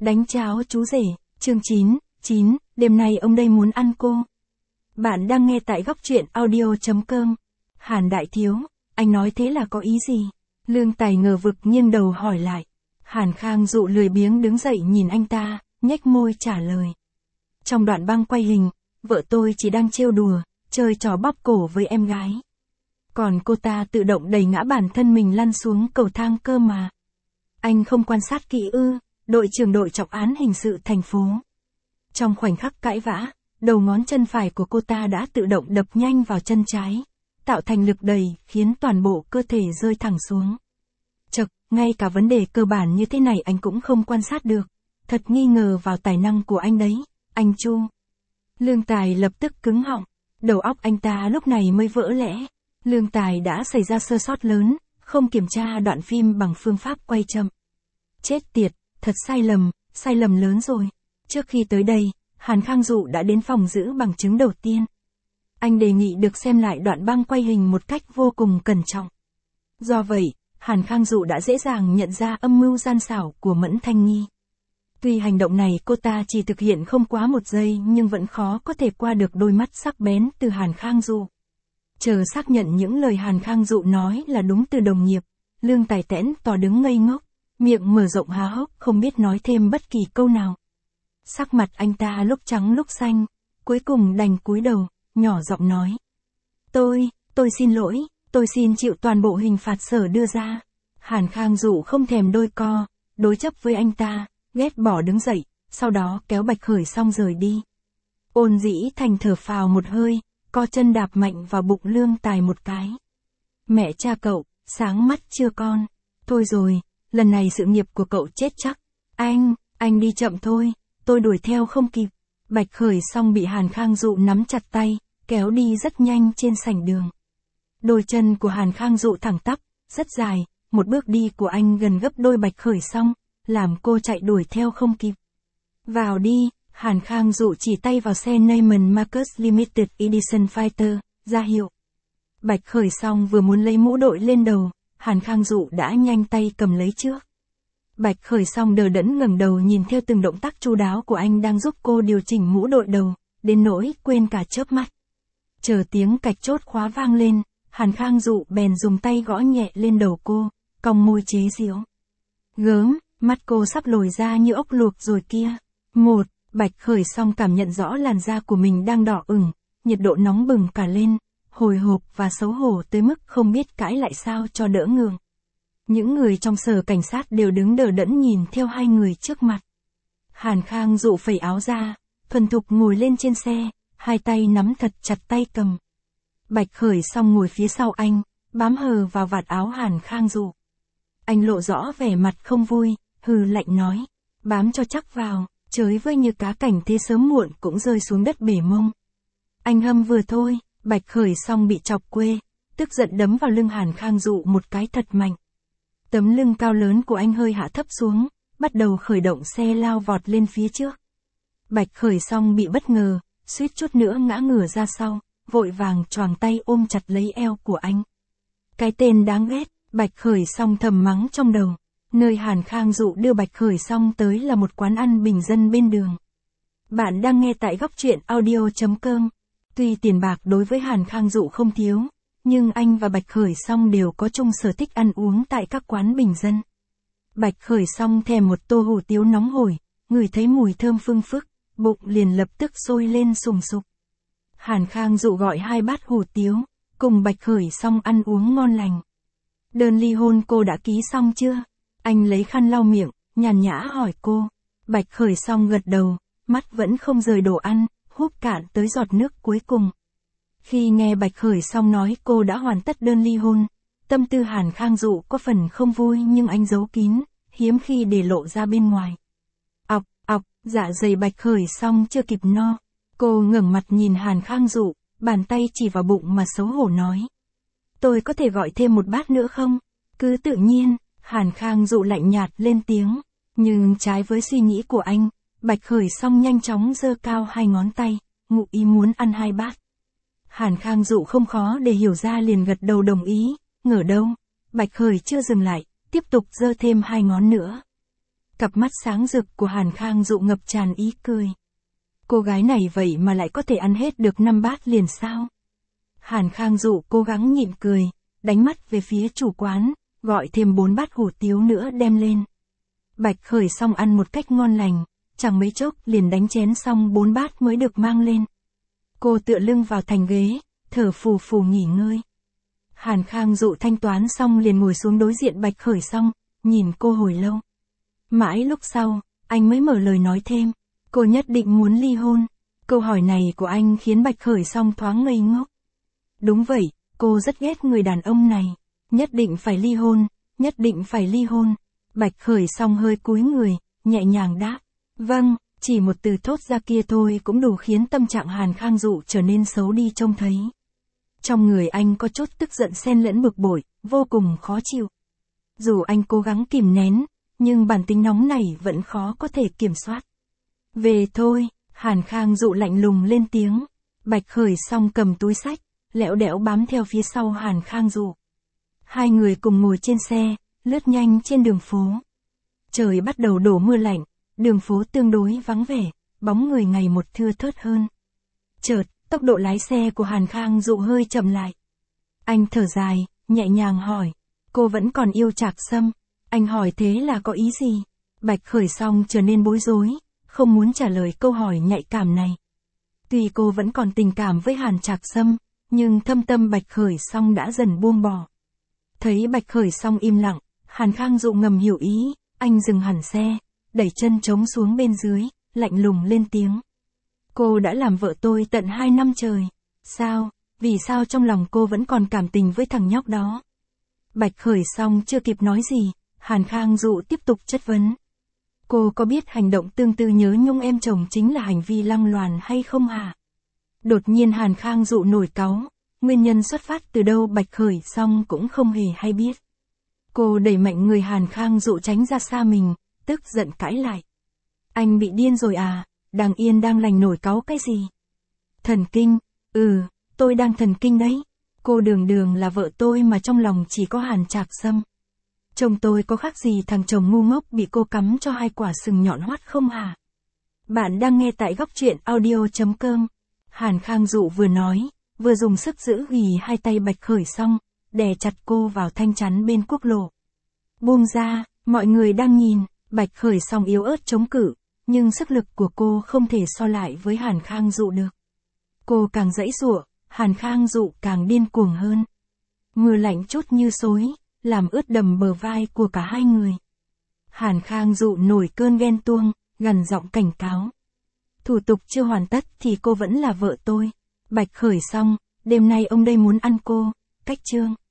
Đánh cháo chú rể, chương 9, đêm nay ông đây muốn ăn cô. Bạn đang nghe tại góc truyện audio.com. Hàn đại thiếu, anh nói thế là có ý gì? Lương Tài ngờ vực nghiêng đầu hỏi lại. Hàn Khang Dụ lười biếng đứng dậy nhìn anh ta, nhếch môi trả lời. Trong đoạn băng quay hình, vợ tôi chỉ đang trêu đùa, chơi trò bóp cổ với em gái. Còn cô ta tự động đẩy ngã bản thân mình lăn xuống cầu thang cơ mà. Anh không quan sát kỹ ư? Đội trưởng đội trọng án hình sự thành phố. Trong khoảnh khắc cãi vã, đầu ngón chân phải của cô ta đã tự động đập nhanh vào chân trái, tạo thành lực đẩy khiến toàn bộ cơ thể rơi thẳng xuống. Chậc, ngay cả vấn đề cơ bản như thế này anh cũng không quan sát được. Thật nghi ngờ vào tài năng của anh đấy, anh Chu. Lương Tài lập tức cứng họng, đầu óc anh ta lúc này mới vỡ lẽ. Lương Tài đã xảy ra sơ sót lớn, không kiểm tra đoạn phim bằng phương pháp quay chậm. Chết tiệt, thật sai lầm lớn rồi. Trước khi tới đây, Hàn Khang Dụ đã đến phòng giữ bằng chứng đầu tiên. Anh đề nghị được xem lại đoạn băng quay hình một cách vô cùng cẩn trọng. Do vậy, Hàn Khang Dụ đã dễ dàng nhận ra âm mưu gian xảo của Mẫn Thanh Nghi. Tuy hành động này cô ta chỉ thực hiện không quá 1 giây nhưng vẫn khó có thể qua được đôi mắt sắc bén từ Hàn Khang Dụ. Chờ xác nhận những lời Hàn Khang Dụ nói là đúng từ đồng nghiệp, Lương Tài tẽn tỏ đứng ngây ngốc, miệng mở rộng há hốc không biết nói thêm bất kỳ câu nào. Sắc mặt anh ta lúc trắng lúc xanh, cuối cùng đành cúi đầu, nhỏ giọng nói. Tôi xin lỗi, tôi xin chịu toàn bộ hình phạt sở đưa ra. Hàn Khang Dụ không thèm đôi co, đối chấp với anh ta, ghét bỏ đứng dậy, sau đó kéo Bạch Khởi xong rời đi. Ôn Dĩ Thành thở phào một hơi, co chân đạp mạnh vào bụng Lương Tài một cái. Mẹ cha cậu, sáng mắt chưa con? Thôi rồi, lần này sự nghiệp của cậu chết chắc. Anh đi chậm thôi, tôi đuổi theo không kịp. Bạch Khởi xong bị Hàn Khang Dụ nắm chặt tay, kéo đi rất nhanh trên sảnh đường. Đôi chân của Hàn Khang Dụ thẳng tắp, rất dài, một bước đi của anh gần gấp đôi Bạch Khởi xong, làm cô chạy đuổi theo không kịp. Vào đi, Hàn Khang Dụ chỉ tay vào xe Neiman Marcus Limited Edition Fighter, ra hiệu. Bạch Khởi xong vừa muốn lấy mũ đội lên đầu, Hàn Khang Dụ đã nhanh tay cầm lấy trước. Bạch Khởi xong đờ đẫn ngẩng đầu nhìn theo từng động tác chu đáo của anh đang giúp cô điều chỉnh mũ đội đầu, đến nỗi quên cả chớp mắt. Chờ tiếng cạch chốt khóa vang lên, Hàn Khang Dụ bèn dùng tay gõ nhẹ lên đầu cô, cong môi chế giễu. Gớm, mắt cô sắp lồi ra như ốc luộc rồi kia. Bạch Khởi xong cảm nhận rõ làn da của mình đang đỏ ửng, nhiệt độ nóng bừng cả lên, hồi hộp và xấu hổ tới mức không biết cãi lại sao cho đỡ ngượng. Những người trong sở cảnh sát đều đứng đờ đẫn nhìn theo hai người trước mặt. Hàn Khang Dụ phẩy áo ra, thuần thục ngồi lên trên xe, hai tay nắm thật chặt tay cầm. Bạch Khởi xong ngồi phía sau anh, bám hờ vào vạt áo Hàn Khang Dụ. Anh lộ rõ vẻ mặt không vui, hừ lạnh nói, bám cho chắc vào, chới với như cá cảnh thế sớm muộn cũng rơi xuống đất bể mông. Anh hâm vừa thôi, Bạch Khởi xong bị chọc quê, tức giận đấm vào lưng Hàn Khang Dụ một cái thật mạnh. Tấm lưng cao lớn của anh hơi hạ thấp xuống, bắt đầu khởi động xe lao vọt lên phía trước. Bạch Khởi xong bị bất ngờ, suýt chút nữa ngã ngửa ra sau, vội vàng choàng tay ôm chặt lấy eo của anh. Cái tên đáng ghét, Bạch Khởi xong thầm mắng trong đầu. Nơi Hàn Khang Dụ đưa Bạch Khởi xong tới là một quán ăn bình dân bên đường. Bạn đang nghe tại góc truyện audio.com. Tuy tiền bạc đối với Hàn Khang Dụ không thiếu, nhưng anh và Bạch Khởi xong đều có chung sở thích ăn uống tại các quán bình dân. Bạch Khởi xong thèm một tô hủ tiếu nóng hổi, ngửi thấy mùi thơm phưng phức, bụng liền lập tức sôi lên sùng sục. Hàn Khang Dụ gọi 2 bát hủ tiếu, cùng Bạch Khởi xong ăn uống ngon lành. Đơn ly hôn cô đã ký xong chưa? Anh lấy khăn lau miệng, nhàn nhã hỏi cô. Bạch Khởi xong gật đầu, mắt vẫn không rời đồ ăn, húp cạn tới giọt nước cuối cùng. Khi nghe Bạch Khởi xong nói cô đã hoàn tất đơn ly hôn, tâm tư Hàn Khang Dụ có phần không vui nhưng anh giấu kín, hiếm khi để lộ ra bên ngoài. Dạ dày Bạch Khởi xong chưa kịp no. Cô ngẩng mặt nhìn Hàn Khang Dụ, bàn tay chỉ vào bụng mà xấu hổ nói. Tôi có thể gọi thêm một bát nữa không? Cứ tự nhiên, Hàn Khang Dụ lạnh nhạt lên tiếng. Nhưng trái với suy nghĩ của anh, Bạch Khởi xong nhanh chóng giơ cao 2 ngón tay, ngụ ý muốn ăn 2 bát. Hàn Khang Dụ không khó để hiểu ra liền gật đầu đồng ý, ngờ đâu, Bạch Khởi chưa dừng lại, tiếp tục giơ thêm 2 ngón nữa. Cặp mắt sáng rực của Hàn Khang Dụ ngập tràn ý cười. Cô gái này vậy mà lại có thể ăn hết được 5 bát liền sao? Hàn Khang Dụ cố gắng nhịn cười, đánh mắt về phía chủ quán, gọi thêm 4 bát hủ tiếu nữa đem lên. Bạch Khởi Song ăn một cách ngon lành, chẳng mấy chốc liền đánh chén xong 4 bát mới được mang lên. Cô tựa lưng vào thành ghế, thở phù phù nghỉ ngơi. Hàn Khang Dụ thanh toán xong liền ngồi xuống đối diện Bạch Khởi Song, nhìn cô hồi lâu. Mãi lúc sau, anh mới mở lời nói thêm, cô nhất định muốn ly hôn. Câu hỏi này của anh khiến Bạch Khởi Song thoáng ngây ngốc. Đúng vậy, cô rất ghét người đàn ông này. Nhất định phải ly hôn, nhất định phải ly hôn. Bạch Khởi Song hơi cúi người, nhẹ nhàng đáp. Vâng, chỉ một từ thốt ra kia thôi cũng đủ khiến tâm trạng Hàn Khang Dụ trở nên xấu đi trông thấy. Trong người anh có chút tức giận xen lẫn bực bội, vô cùng khó chịu. Dù anh cố gắng kìm nén, nhưng bản tính nóng này vẫn khó có thể kiểm soát. Về thôi, Hàn Khang Dụ lạnh lùng lên tiếng. Bạch Khởi Song cầm túi xách, lẹo đẽo bám theo phía sau Hàn Khang Dụ. Hai người cùng ngồi trên xe, lướt nhanh trên đường phố. Trời bắt đầu đổ mưa lạnh, đường phố tương đối vắng vẻ, bóng người ngày một thưa thớt hơn. Chợt, tốc độ lái xe của Hàn Khang Dụ hơi chậm lại. Anh thở dài, nhẹ nhàng hỏi, cô vẫn còn yêu Trạc Sâm? Anh hỏi thế là có ý gì? Bạch Khởi Song trở nên bối rối, không muốn trả lời câu hỏi nhạy cảm này. Tuy cô vẫn còn tình cảm với Hàn Trạc Sâm, nhưng thâm tâm Bạch Khởi Song đã dần buông bỏ. Thấy Bạch Khởi Song im lặng, Hàn Khang Dụ ngầm hiểu ý, anh dừng hẳn xe, đẩy chân trống xuống bên dưới, lạnh lùng lên tiếng. Cô đã làm vợ tôi tận 2 năm trời. Sao, vì sao trong lòng cô vẫn còn cảm tình với thằng nhóc đó? Bạch Khởi Song chưa kịp nói gì, Hàn Khang Dụ tiếp tục chất vấn. Cô có biết hành động tương tư nhớ nhung em chồng chính là hành vi lăng loàn hay không hả? Đột nhiên Hàn Khang Dụ nổi cáu, nguyên nhân xuất phát từ đâu Bạch Khởi Song cũng không hề hay biết. Cô đẩy mạnh người Hàn Khang Dụ tránh ra xa mình, tức giận cãi lại. Anh bị điên rồi à, đang yên đang lành nổi cáu cái gì? Thần kinh, tôi đang thần kinh đấy. Cô đường đường là vợ tôi mà trong lòng chỉ có Hàn Trạc Sâm. Chồng tôi có khác gì thằng chồng ngu ngốc bị cô cắm cho 2 quả sừng nhọn hoắt không hả? Bạn đang nghe tại góc truyện audio.com. Hàn Khang Dụ vừa nói, vừa dùng sức giữ ghì 2 tay Bạch Khởi Song, đè chặt cô vào thanh chắn bên quốc lộ. Buông ra, mọi người đang nhìn. Bạch Khởi Song yếu ớt chống cự, nhưng sức lực của cô không thể so lại với Hàn Khang Dụ được. Cô càng giãy giụa, Hàn Khang Dụ càng điên cuồng hơn. Mưa lạnh chút như xối, làm ướt đầm bờ vai của cả hai người. Hàn Khang Dụ nổi cơn ghen tuông, gằn giọng cảnh cáo. Thủ tục chưa hoàn tất thì cô vẫn là vợ tôi. Bạch Khởi Song, đêm nay ông đây muốn ăn cô. Cách chương.